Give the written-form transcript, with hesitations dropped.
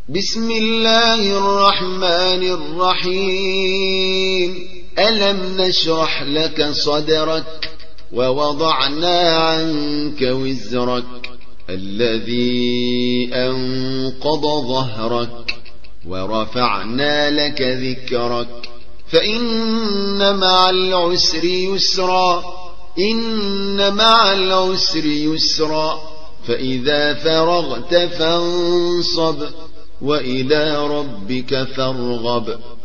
بسم الله الرحمن الرحيم. ألم نشرح لك صدرك ووضعنا عنك وزرك الذي أنقض ظهرك ورفعنا لك ذكرك فإن مع العسر يسرا إن مع العسر يسرا فإذا فرغت فانصب وإلى ربك فارغب.